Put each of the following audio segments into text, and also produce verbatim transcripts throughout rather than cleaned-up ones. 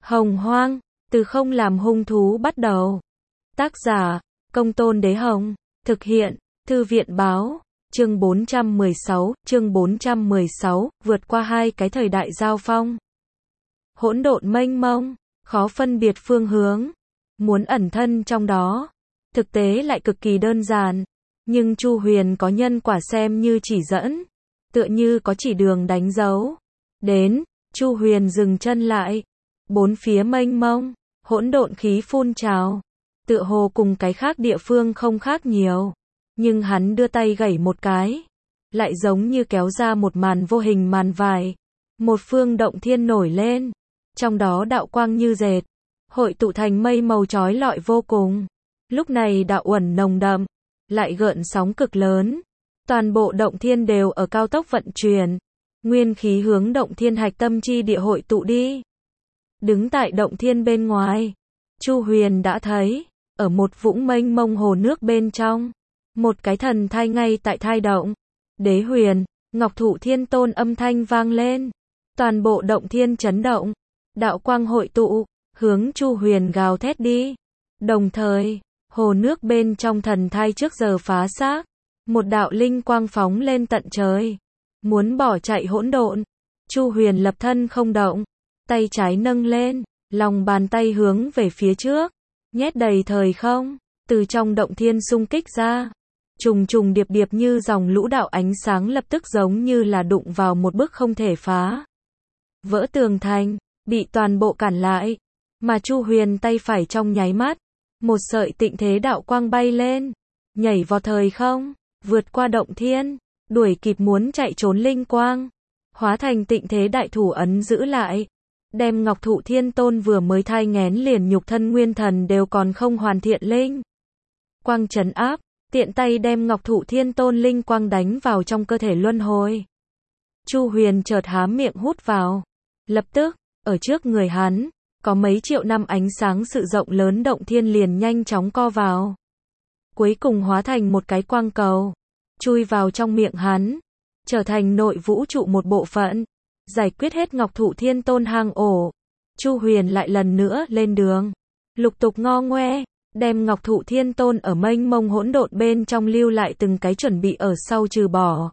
Hồng Hoang, từ không làm hung thú bắt đầu. Tác giả, Công Tôn Đế Hồng. Thực hiện, Thư viện Báo. Chương bốn trăm mười sáu, chương bốn trăm mười sáu, vượt qua hai cái thời đại giao phong. Hỗn độn mênh mông, khó phân biệt phương hướng. Muốn ẩn thân trong đó, thực tế lại cực kỳ đơn giản. Nhưng Chu Huyền có nhân quả xem như chỉ dẫn, tựa như có chỉ đường đánh dấu. Đến, Chu Huyền dừng chân lại. Bốn phía mênh mông, hỗn độn khí phun trào, tựa hồ cùng cái khác địa phương không khác nhiều. Nhưng hắn đưa tay gẩy một cái, lại giống như kéo ra một màn vô hình màn vải. Một phương động thiên nổi lên, trong đó đạo quang như dệt, hội tụ thành mây màu chói lọi vô cùng. Lúc này đạo uẩn nồng đậm, lại gợn sóng cực lớn. Toàn bộ động thiên đều ở cao tốc vận chuyển, nguyên khí hướng động thiên hạch tâm chi địa hội tụ đi. Đứng tại động thiên bên ngoài, Chu Huyền đã thấy, ở một vũng mênh mông hồ nước bên trong, một cái thần thai ngay tại thai động. Đế Huyền, Ngọc Thụ Thiên Tôn âm thanh vang lên, toàn bộ động thiên chấn động, đạo quang hội tụ, hướng Chu Huyền gào thét đi. Đồng thời, hồ nước bên trong thần thai trước giờ phá xác, một đạo linh quang phóng lên tận trời, muốn bỏ chạy hỗn độn. Chu Huyền lập thân không động, tay trái nâng lên, lòng bàn tay hướng về phía trước, nhét đầy thời không, từ trong động thiên xung kích ra. Trùng trùng điệp điệp như dòng lũ đạo ánh sáng lập tức giống như là đụng vào một bức không thể phá vỡ tường thành, bị toàn bộ cản lại. Mà Chu Huyền tay phải trong nháy mắt, một sợi tịnh thế đạo quang bay lên, nhảy vào thời không, vượt qua động thiên, đuổi kịp muốn chạy trốn linh quang, hóa thành tịnh thế đại thủ ấn giữ lại, đem Ngọc Thụ Thiên Tôn vừa mới thai nghén liền nhục thân nguyên thần đều còn không hoàn thiện linh quang trấn áp, tiện tay đem Ngọc Thụ Thiên Tôn linh quang đánh vào trong cơ thể luân hồi. Chu Huyền chợt há miệng hút vào, lập tức, ở trước người hắn, có mấy triệu năm ánh sáng sự rộng lớn động thiên liền nhanh chóng co vào, cuối cùng hóa thành một cái quang cầu, chui vào trong miệng hắn, trở thành nội vũ trụ một bộ phận. Giải quyết hết Ngọc Thụ Thiên Tôn hang ổ, Chu Huyền lại lần nữa lên đường, lục tục ngo ngoe, đem Ngọc Thụ Thiên Tôn ở mênh mông hỗn độn bên trong lưu lại từng cái chuẩn bị ở sau trừ bỏ.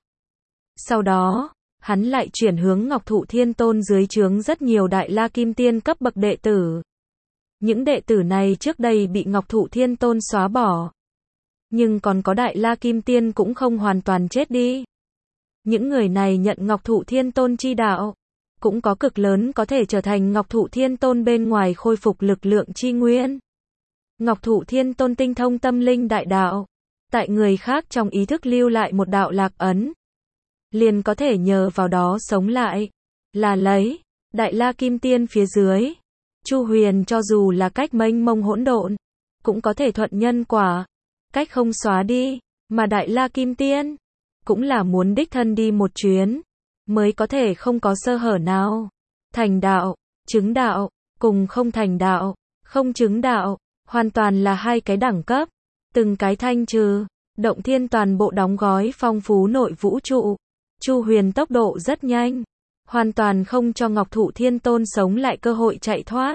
Sau đó, hắn lại chuyển hướng Ngọc Thụ Thiên Tôn dưới trướng rất nhiều đại la kim tiên cấp bậc đệ tử. Những đệ tử này trước đây bị Ngọc Thụ Thiên Tôn xóa bỏ, nhưng còn có đại la kim tiên cũng không hoàn toàn chết đi. Những người này nhận Ngọc Thụ Thiên Tôn chi đạo, cũng có cực lớn có thể trở thành Ngọc Thụ Thiên Tôn bên ngoài khôi phục lực lượng chi nguyên. Ngọc Thụ Thiên Tôn tinh thông tâm linh đại đạo, tại người khác trong ý thức lưu lại một đạo lạc ấn, liền có thể nhờ vào đó sống lại, là lấy đại la kim tiên phía dưới. Chu Huyền cho dù là cách mênh mông hỗn độn, cũng có thể thuận nhân quả, cách không xóa đi, mà đại la kim tiên cũng là muốn đích thân đi một chuyến, mới có thể không có sơ hở nào. Thành đạo, chứng đạo, cùng không thành đạo, không chứng đạo, hoàn toàn là hai cái đẳng cấp, từng cái thanh trừ. Động thiên toàn bộ đóng gói phong phú nội vũ trụ. Chu Huyền tốc độ rất nhanh, hoàn toàn không cho Ngọc Thụ Thiên Tôn sống lại cơ hội chạy thoát.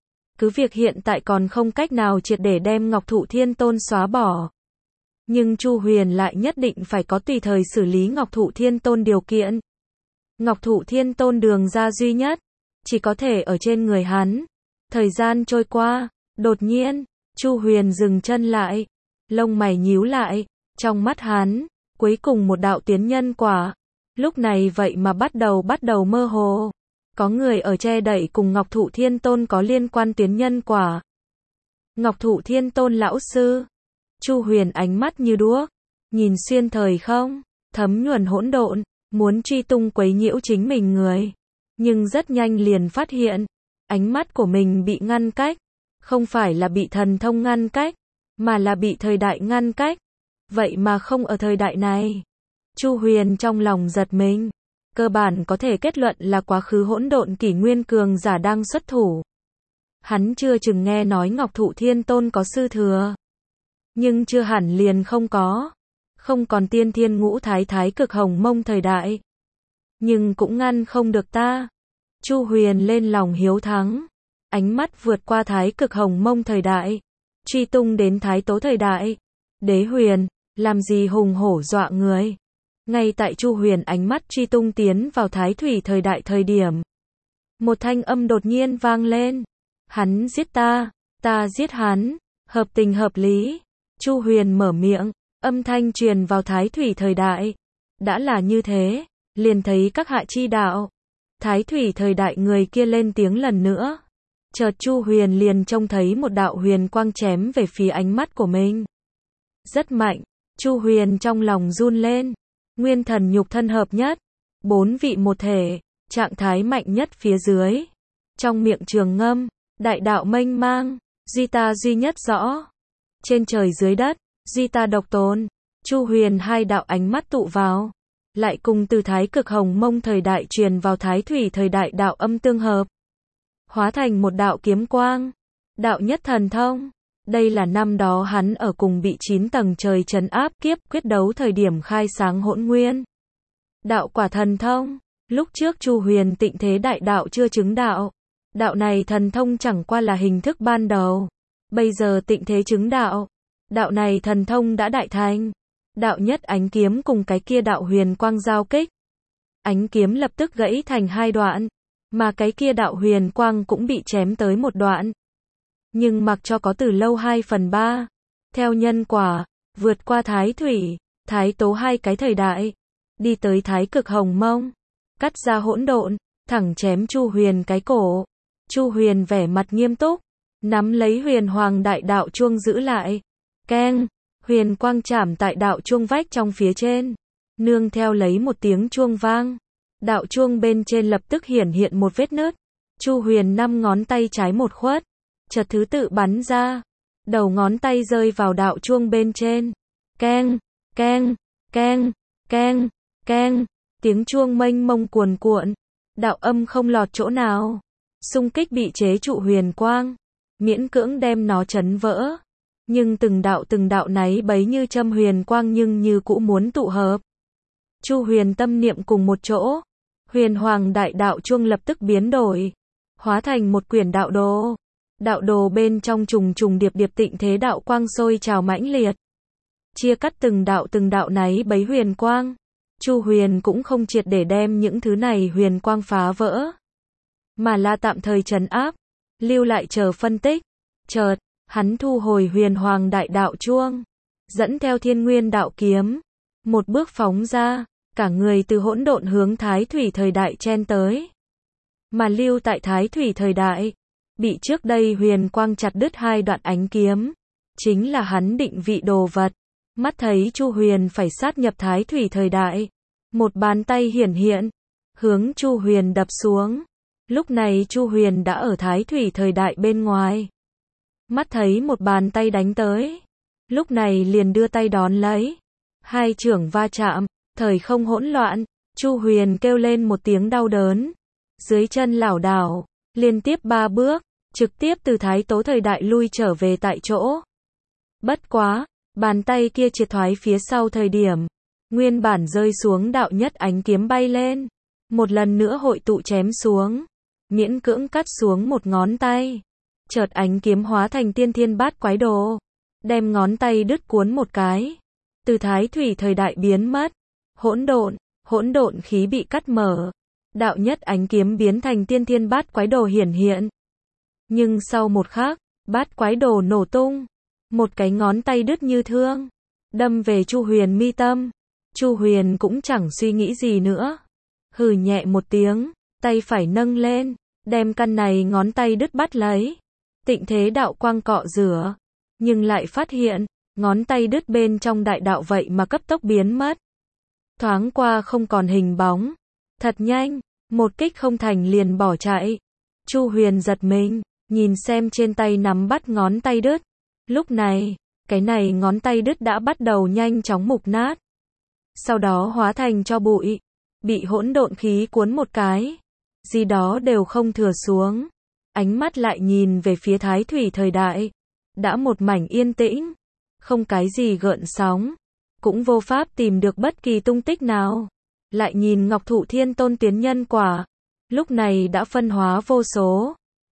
Cứ việc hiện tại còn không cách nào triệt để đem Ngọc Thụ Thiên Tôn xóa bỏ, nhưng Chu Huyền lại nhất định phải có tùy thời xử lý Ngọc Thụ Thiên Tôn điều kiện. Ngọc Thụ Thiên Tôn đường ra duy nhất, chỉ có thể ở trên người hắn. Thời gian trôi qua, đột nhiên, Chu Huyền dừng chân lại, lông mày nhíu lại, trong mắt hắn, cuối cùng một đạo tiến nhân quả, lúc này vậy mà bắt đầu bắt đầu mơ hồ. Có người ở che đậy cùng Ngọc Thụ Thiên Tôn có liên quan tiến nhân quả. Ngọc Thụ Thiên Tôn lão sư. Chu Huyền ánh mắt như đuốc, nhìn xuyên thời không, thấm nhuần hỗn độn, muốn truy tung quấy nhiễu chính mình người. Nhưng rất nhanh liền phát hiện, ánh mắt của mình bị ngăn cách, không phải là bị thần thông ngăn cách, mà là bị thời đại ngăn cách. Vậy mà không ở thời đại này. Chu Huyền trong lòng giật mình, cơ bản có thể kết luận là quá khứ hỗn độn kỷ nguyên cường giả đang xuất thủ. Hắn chưa chừng nghe nói Ngọc Thụ Thiên Tôn có sư thừa, nhưng chưa hẳn liền không có, không còn tiên thiên ngũ thái thái cực hồng mông thời đại. Nhưng cũng ngăn không được ta. Chu Huyền lên lòng hiếu thắng, ánh mắt vượt qua thái cực hồng mông thời đại, truy tung đến thái tố thời đại. Đế huyền, làm gì hùng hổ dọa người. Ngay tại Chu Huyền ánh mắt truy tung tiến vào thái thủy thời đại thời điểm, một thanh âm đột nhiên vang lên. Hắn giết ta, ta giết hắn, hợp tình hợp lý. Chu Huyền mở miệng, âm thanh truyền vào thái thủy thời đại. Đã là như thế, liền thấy các hạ chi đạo. Thái thủy thời đại người kia lên tiếng lần nữa. Chợt Chu Huyền liền trông thấy một đạo huyền quang chém về phía ánh mắt của mình. Rất mạnh, Chu Huyền trong lòng run lên. Nguyên thần nhục thân hợp nhất, bốn vị một thể, trạng thái mạnh nhất phía dưới. Trong miệng trường ngâm, đại đạo mênh mang, duy ta duy nhất rõ. Trên trời dưới đất, duy ta độc tôn. Chu Huyền hai đạo ánh mắt tụ vào, lại cùng từ thái cực hồng mông thời đại truyền vào thái thủy thời đại đạo âm tương hợp, hóa thành một đạo kiếm quang, đạo nhất thần thông. Đây là năm đó hắn ở cùng bị chín tầng trời trấn áp kiếp quyết đấu thời điểm khai sáng hỗn nguyên. Đạo quả thần thông, lúc trước Chu Huyền tịnh thế đại đạo chưa chứng đạo. Đạo này thần thông chẳng qua là hình thức ban đầu. Bây giờ tịnh thế chứng đạo. Đạo này thần thông đã đại thành. Đạo nhất ánh kiếm cùng cái kia đạo huyền quang giao kích. Ánh kiếm lập tức gãy thành hai đoạn. Mà cái kia đạo huyền quang cũng bị chém tới một đoạn. Nhưng mặc cho có từ lâu hai phần ba. Theo nhân quả, vượt qua thái thủy, thái tố hai cái thời đại. Đi tới thái cực hồng mông. Cắt ra hỗn độn, thẳng chém Chu Huyền cái cổ. Chu Huyền vẻ mặt nghiêm túc, nắm lấy huyền hoàng đại đạo chuông giữ lại. Keng, huyền quang chạm tại đạo chuông vách trong phía trên. Nương theo lấy một tiếng chuông vang. Đạo chuông bên trên lập tức hiển hiện một vết nứt. Chu Huyền năm ngón tay trái một khuất, chợt thứ tự bắn ra. Đầu ngón tay rơi vào đạo chuông bên trên. Keng, keng, keng, keng, keng. Tiếng chuông mênh mông cuồn cuộn. Đạo âm không lọt chỗ nào. Xung kích bị chế trụ huyền quang, miễn cưỡng đem nó chấn vỡ. Nhưng từng đạo từng đạo náy bấy như châm huyền quang nhưng như cũ muốn tụ hợp. Chu Huyền tâm niệm cùng một chỗ. Huyền hoàng đại đạo chuông lập tức biến đổi. Hóa thành một quyển đạo đồ. Đạo đồ bên trong trùng trùng điệp điệp tịnh thế đạo quang sôi trào mãnh liệt. Chia cắt từng đạo từng đạo náy bấy huyền quang. Chu Huyền cũng không triệt để đem những thứ này huyền quang phá vỡ, mà là tạm thời trấn áp, lưu lại chờ phân tích. Chợt, hắn thu hồi huyền hoàng đại đạo chuông, dẫn theo thiên nguyên đạo kiếm, một bước phóng ra, cả người từ hỗn độn hướng thái thủy thời đại chen tới. Mà lưu tại thái thủy thời đại, bị trước đây huyền quang chặt đứt hai đoạn ánh kiếm, chính là hắn định vị đồ vật. Mắt thấy Chu Huyền phải sát nhập thái thủy thời đại, một bàn tay hiển hiện, hướng Chu Huyền đập xuống. Lúc này Chu Huyền đã ở thái thủy thời đại bên ngoài. Mắt thấy một bàn tay đánh tới, lúc này liền đưa tay đón lấy. Hai chưởng va chạm, thời không hỗn loạn, Chu Huyền kêu lên một tiếng đau đớn. Dưới chân lảo đảo, liên tiếp ba bước, trực tiếp từ thái tố thời đại lui trở về tại chỗ. Bất quá, bàn tay kia triệt thoái phía sau thời điểm, nguyên bản rơi xuống đạo nhất ánh kiếm bay lên, một lần nữa hội tụ chém xuống, miễn cưỡng cắt xuống một ngón tay. Chợt ánh kiếm hóa thành tiên thiên bát quái đồ, đem ngón tay đứt cuốn một cái, từ thái thủy thời đại biến mất. Hỗn độn, hỗn độn khí bị cắt mở, đạo nhất ánh kiếm biến thành tiên thiên bát quái đồ hiển hiện. Nhưng sau một khắc, bát quái đồ nổ tung, một cái ngón tay đứt như thương, đâm về Chu Huyền mi tâm. Chu Huyền cũng chẳng suy nghĩ gì nữa, hừ nhẹ một tiếng, tay phải nâng lên, đem căn này ngón tay đứt bắt lấy. Tịnh thế đạo quang cọ rửa, nhưng lại phát hiện, ngón tay đứt bên trong đại đạo vậy mà cấp tốc biến mất. Thoáng qua không còn hình bóng, thật nhanh, một kích không thành liền bỏ chạy. Chu Huyền giật mình, nhìn xem trên tay nắm bắt ngón tay đứt. Lúc này, cái này ngón tay đứt đã bắt đầu nhanh chóng mục nát. Sau đó hóa thành tro bụi, bị hỗn độn khí cuốn một cái, gì đó đều không thừa xuống. Ánh mắt lại nhìn về phía thái thủy thời đại, đã một mảnh yên tĩnh, không cái gì gợn sóng, cũng vô pháp tìm được bất kỳ tung tích nào. Lại nhìn Ngọc Thụ Thiên Tôn tiến nhân quả, lúc này đã phân hóa vô số,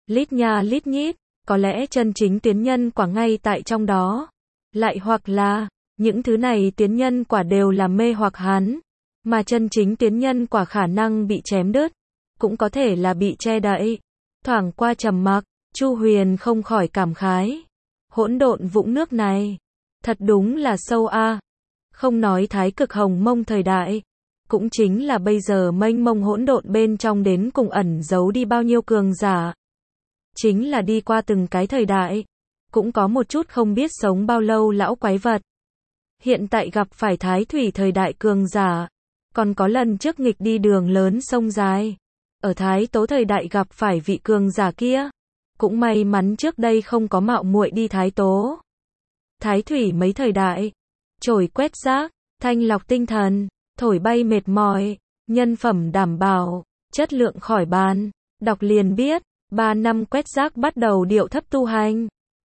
Lít nha lít nhít, có lẽ chân chính tiến nhân quả ngay tại trong đó. Lại hoặc là, những thứ này tiến nhân quả đều là mê hoặc hắn, mà chân chính tiến nhân quả khả năng bị chém đứt, cũng có thể là bị che đậy. Thoảng qua trầm mặc, Chu Huyền không khỏi cảm khái. Hỗn độn vũng nước này, thật đúng là sâu a. Không nói Thái Cực Hồng Mông thời đại, cũng chính là bây giờ mênh mông hỗn độn bên trong đến cùng ẩn giấu đi bao nhiêu cường giả. Chính là đi qua từng cái thời đại, cũng có một chút không biết sống bao lâu lão quái vật. Hiện tại gặp phải Thái Thủy thời đại cường giả, còn có lần trước nghịch đi đường lớn sông dài. Ở Thái Tố thời đại gặp phải vị cường giả kia, cũng may mắn trước đây không có mạo muội đi Thái Tố. Thái Thủy mấy thời đại, trổi quét rác, thanh lọc tinh thần, thổi bay mệt mỏi, nhân phẩm đảm bảo, chất lượng khỏi bàn. Đọc liền biết, ba năm quét rác bắt đầu điệu thấp tu hành.